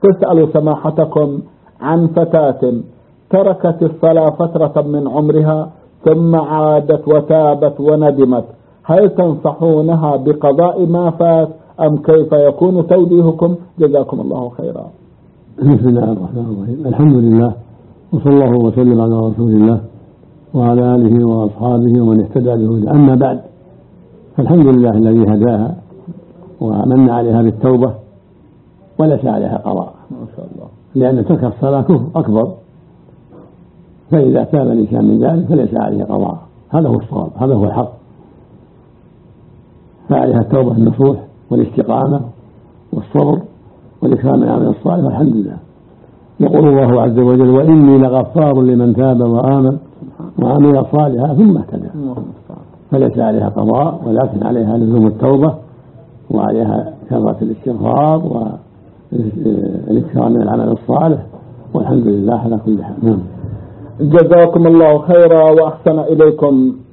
تسأل سماحتكم عن فتاة تركت الصلاة فترة من عمرها ثم عادت وتابت وندمت، هل تنصحونها بقضاء ما فات أم كيف يكون توجيهكم؟ جزاكم الله خيرا. بسم الله الرحمن الرحيم، الحمد لله وصلى الله وسلم على رسول الله وعلى آله وأصحابه ومن اهتدى بهداه. أما بعد، فالحمد لله الذي هداها ومن عليها بالتوبة وليس عليها قضاء، ما شاء الله، لأن ترك الصلاة كفر أكبر، فإذا تاب الإنسان من ذلك فليس عليه قضاء. هذا هو الصواب، هذا هو الحق، فعليها التوبة النصوح والاستقامة والصبر والإكرام من العمل الصالح، والحمد لله. يقول الله عز وجل: وإني لغفار لمن تاب وآمن وعمل صالحا ثم اهتدى. فليس عليها قضاء، ولكن عليها لزوم التوبة، وعليها كثرة الاستغفار والإكرام من العمل الصالح، والحمد لله على كل حال. جزاكم الله خيرا وأحسن إليكم.